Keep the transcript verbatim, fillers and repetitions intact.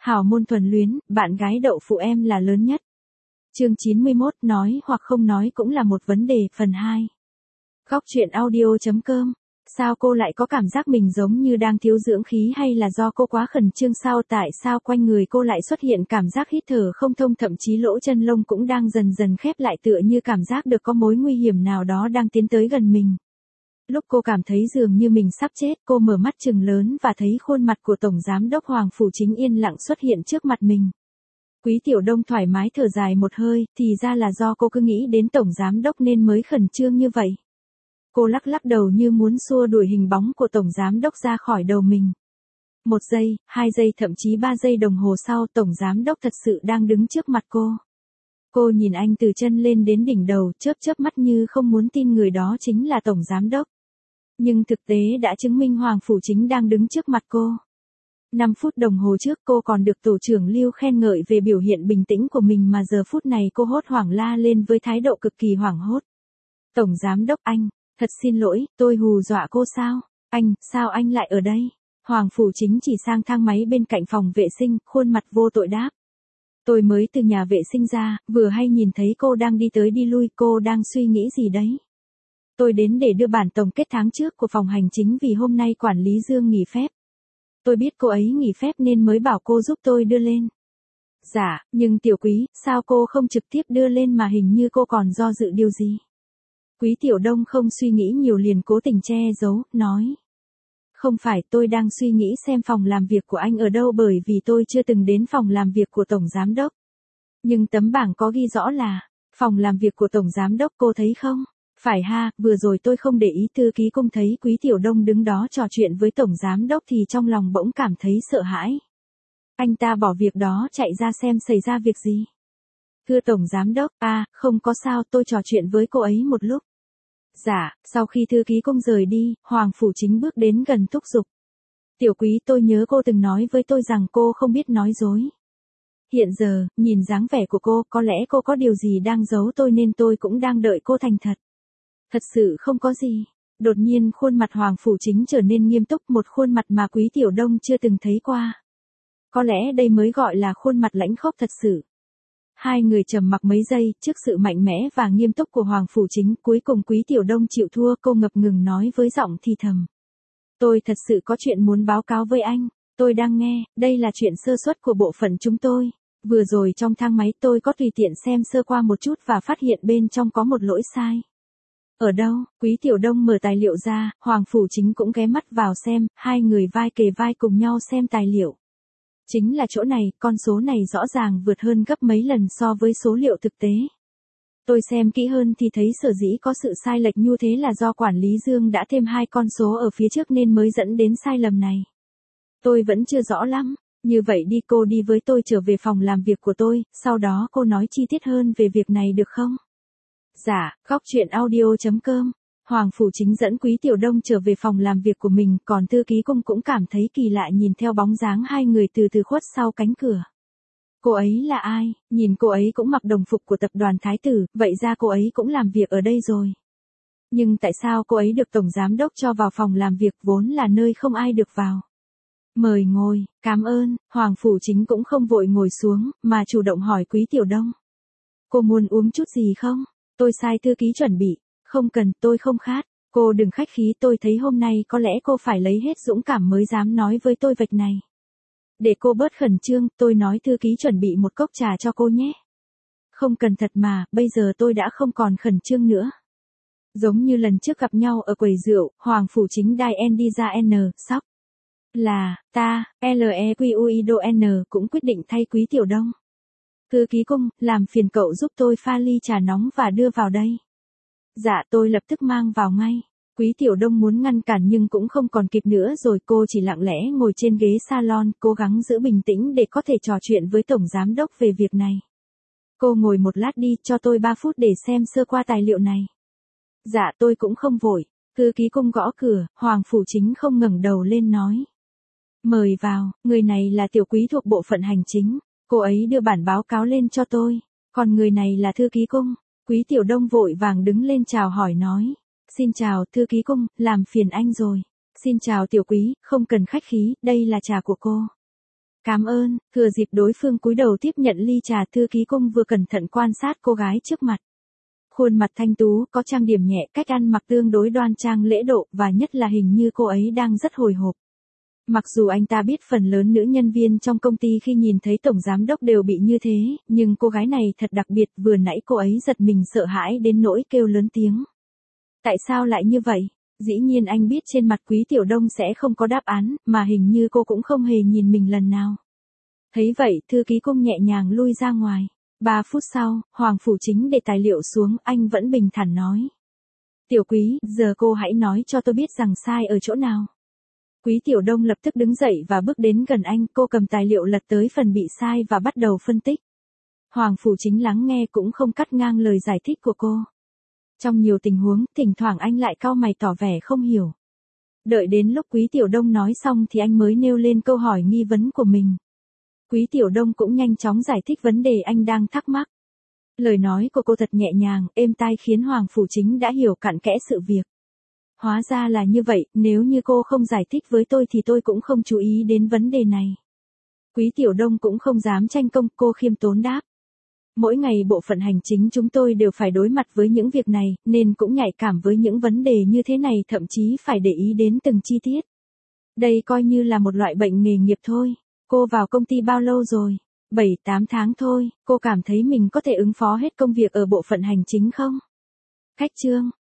Hào môn thuần luyến, bạn gái đậu phụ em là lớn nhất. Chương chín mươi mốt, nói hoặc không nói cũng là một vấn đề, phần hai. Góc truyện audio.com. Sao cô lại có cảm giác mình giống như đang thiếu dưỡng khí, hay là do cô quá khẩn trương sao? Tại sao quanh người cô lại xuất hiện cảm giác hít thở không thông, thậm chí lỗ chân lông cũng đang dần dần khép lại, tựa như cảm giác được có mối nguy hiểm nào đó đang tiến tới gần mình. Lúc cô cảm thấy dường như mình sắp chết, cô mở mắt trừng lớn và thấy khuôn mặt của Tổng Giám đốc Hoàng Phủ Chính yên lặng xuất hiện trước mặt mình. Quý Tiểu Đông thoải mái thở dài một hơi, thì ra là do cô cứ nghĩ đến Tổng Giám đốc nên mới khẩn trương như vậy. Cô lắc lắc đầu như muốn xua đuổi hình bóng của Tổng Giám đốc ra khỏi đầu mình. Một giây, hai giây, thậm chí ba giây đồng hồ sau, Tổng Giám đốc thật sự đang đứng trước mặt cô. Cô nhìn anh từ chân lên đến đỉnh đầu, chớp chớp mắt như không muốn tin người đó chính là Tổng Giám đốc. Nhưng thực tế đã chứng minh Hoàng Phủ Chính đang đứng trước mặt cô. Năm phút đồng hồ trước cô còn được tổ trưởng Lưu khen ngợi về biểu hiện bình tĩnh của mình, mà giờ phút này cô hốt hoảng la lên với thái độ cực kỳ hoảng hốt. Tổng Giám đốc, anh, thật xin lỗi, tôi hù dọa cô sao? Anh, sao anh lại ở đây? Hoàng Phủ Chính chỉ sang thang máy bên cạnh phòng vệ sinh, khuôn mặt vô tội đáp. Tôi mới từ nhà vệ sinh ra, vừa hay nhìn thấy cô đang đi tới đi lui, cô đang suy nghĩ gì đấy? Tôi đến để đưa bản tổng kết tháng trước của phòng hành chính vì hôm nay quản lý Dương nghỉ phép. Tôi biết cô ấy nghỉ phép nên mới bảo cô giúp tôi đưa lên. Dạ, nhưng Tiểu Quý, sao cô không trực tiếp đưa lên mà hình như cô còn do dự điều gì? Quý Tiểu Đông không suy nghĩ nhiều liền cố tình che giấu, nói. Không phải, tôi đang suy nghĩ xem phòng làm việc của anh ở đâu, bởi vì tôi chưa từng đến phòng làm việc của Tổng Giám đốc. Nhưng tấm bảng có ghi rõ là, phòng làm việc của Tổng Giám đốc, cô thấy không? Phải ha, vừa rồi tôi không để ý, thư ký cung thấy Quý Tiểu Đông đứng đó trò chuyện với Tổng Giám đốc thì trong lòng bỗng cảm thấy sợ hãi. Anh ta bỏ việc đó chạy ra xem xảy ra việc gì. Thưa Tổng Giám đốc, à, không có sao, tôi trò chuyện với cô ấy một lúc. Dạ, sau khi thư ký cung rời đi, Hoàng Phủ Chính bước đến gần thúc giục. Tiểu Quý, tôi nhớ cô từng nói với tôi rằng cô không biết nói dối. Hiện giờ, nhìn dáng vẻ của cô, có lẽ cô có điều gì đang giấu tôi nên tôi cũng đang đợi cô thành thật. Thật sự không có gì. Đột nhiên khuôn mặt Hoàng Phủ Chính trở nên nghiêm túc, một khuôn mặt mà Quý Tiểu Đông chưa từng thấy qua. Có lẽ đây mới gọi là khuôn mặt lãnh khốc thật sự. Hai người trầm mặc mấy giây, trước sự mạnh mẽ và nghiêm túc của Hoàng Phủ Chính, cuối cùng Quý Tiểu Đông chịu thua, cô ngập ngừng nói với giọng thì thầm. Tôi thật sự có chuyện muốn báo cáo với anh, tôi đang nghe, đây là chuyện sơ suất của bộ phận chúng tôi. Vừa rồi trong thang máy tôi có tùy tiện xem sơ qua một chút và phát hiện bên trong có một lỗi sai. Ở đâu? Quý Tiểu Đông mở tài liệu ra, Hoàng Phủ Chính cũng ghé mắt vào xem, hai người vai kề vai cùng nhau xem tài liệu. Chính là chỗ này, con số này rõ ràng vượt hơn gấp mấy lần so với số liệu thực tế. Tôi xem kỹ hơn thì thấy sở dĩ có sự sai lệch như thế là do quản lý Dương đã thêm hai con số ở phía trước nên mới dẫn đến sai lầm này. Tôi vẫn chưa rõ lắm, như vậy đi, cô đi với tôi trở về phòng làm việc của tôi, sau đó cô nói chi tiết hơn về việc này được không? Dạ, góc truyện audio.com. Hoàng Phủ Chính dẫn Quý Tiểu Đông trở về phòng làm việc của mình, còn thư ký cung cũng cảm thấy kỳ lạ nhìn theo bóng dáng hai người từ từ khuất sau cánh cửa. Cô ấy là ai? Nhìn cô ấy cũng mặc đồng phục của tập đoàn Thái Tử, vậy ra cô ấy cũng làm việc ở đây rồi. Nhưng tại sao cô ấy được Tổng Giám đốc cho vào phòng làm việc vốn là nơi không ai được vào? Mời ngồi, cảm ơn. Hoàng Phủ Chính cũng không vội ngồi xuống, mà chủ động hỏi Quý Tiểu Đông. Cô muốn uống chút gì không? Tôi sai thư ký chuẩn bị. Không cần, tôi không khát. Cô đừng khách khí, tôi thấy hôm nay có lẽ cô phải lấy hết dũng cảm mới dám nói với tôi vạch này. Để cô bớt khẩn trương, tôi nói thư ký chuẩn bị một cốc trà cho cô nhé. Không cần thật mà, bây giờ tôi đã không còn khẩn trương nữa. Giống như lần trước gặp nhau ở quầy rượu, Hoàng Phủ Chính đai N đi ra N, sóc. Là, ta, L E Q U I D O N cũng quyết định thay Quý Tiểu Đông. Thư ký cung, làm phiền cậu giúp tôi pha ly trà nóng và đưa vào đây. Dạ, tôi lập tức mang vào ngay. Quý Tiểu Đông muốn ngăn cản nhưng cũng không còn kịp nữa rồi, cô chỉ lặng lẽ ngồi trên ghế salon, cố gắng giữ bình tĩnh để có thể trò chuyện với Tổng Giám đốc về việc này. Cô ngồi một lát đi, cho tôi ba phút để xem sơ qua tài liệu này. Dạ, tôi cũng không vội. Thư ký cung gõ cửa, Hoàng Phủ Chính không ngẩng đầu lên nói. Mời vào, người này là Tiểu Quý thuộc bộ phận hành chính. Cô ấy đưa bản báo cáo lên cho tôi. Còn người này là thư ký cung. Quý Tiểu Đông vội vàng đứng lên chào hỏi nói. Xin chào, thư ký cung, làm phiền anh rồi. Xin chào Tiểu Quý, không cần khách khí, đây là trà của cô. Cảm ơn, thừa dịp đối phương cúi đầu tiếp nhận ly trà, thư ký cung vừa cẩn thận quan sát cô gái trước mặt. Khuôn mặt thanh tú, có trang điểm nhẹ, cách ăn mặc tương đối đoan trang lễ độ, và nhất là hình như cô ấy đang rất hồi hộp. Mặc dù anh ta biết phần lớn nữ nhân viên trong công ty khi nhìn thấy tổng giám đốc đều bị như thế, nhưng cô gái này thật đặc biệt, vừa nãy cô ấy giật mình sợ hãi đến nỗi kêu lớn tiếng. Tại sao lại như vậy? Dĩ nhiên anh biết trên mặt Quý Tiểu Đông sẽ không có đáp án, mà hình như cô cũng không hề nhìn mình lần nào. Thấy vậy, thư ký cung nhẹ nhàng lui ra ngoài. Ba phút sau, Hoàng Phủ Chính để tài liệu xuống, anh vẫn bình thản nói. Tiểu Quý, giờ cô hãy nói cho tôi biết rằng sai ở chỗ nào. Quý Tiểu Đông lập tức đứng dậy và bước đến gần anh, cô cầm tài liệu lật tới phần bị sai và bắt đầu phân tích. Hoàng Phủ Chính lắng nghe cũng không cắt ngang lời giải thích của cô. Trong nhiều tình huống, thỉnh thoảng anh lại cau mày tỏ vẻ không hiểu. Đợi đến lúc Quý Tiểu Đông nói xong thì anh mới nêu lên câu hỏi nghi vấn của mình. Quý Tiểu Đông cũng nhanh chóng giải thích vấn đề anh đang thắc mắc. Lời nói của cô thật nhẹ nhàng, êm tai khiến Hoàng Phủ Chính đã hiểu cặn kẽ sự việc. Hóa ra là như vậy, nếu như cô không giải thích với tôi thì tôi cũng không chú ý đến vấn đề này. Quý Tiểu Đông cũng không dám tranh công, cô khiêm tốn đáp. Mỗi ngày bộ phận hành chính chúng tôi đều phải đối mặt với những việc này, nên cũng nhạy cảm với những vấn đề như thế này, thậm chí phải để ý đến từng chi tiết. Đây coi như là một loại bệnh nghề nghiệp thôi. Cô vào công ty bao lâu rồi? bảy tám tháng thôi, cô cảm thấy mình có thể ứng phó hết công việc ở bộ phận hành chính không? Khách trương,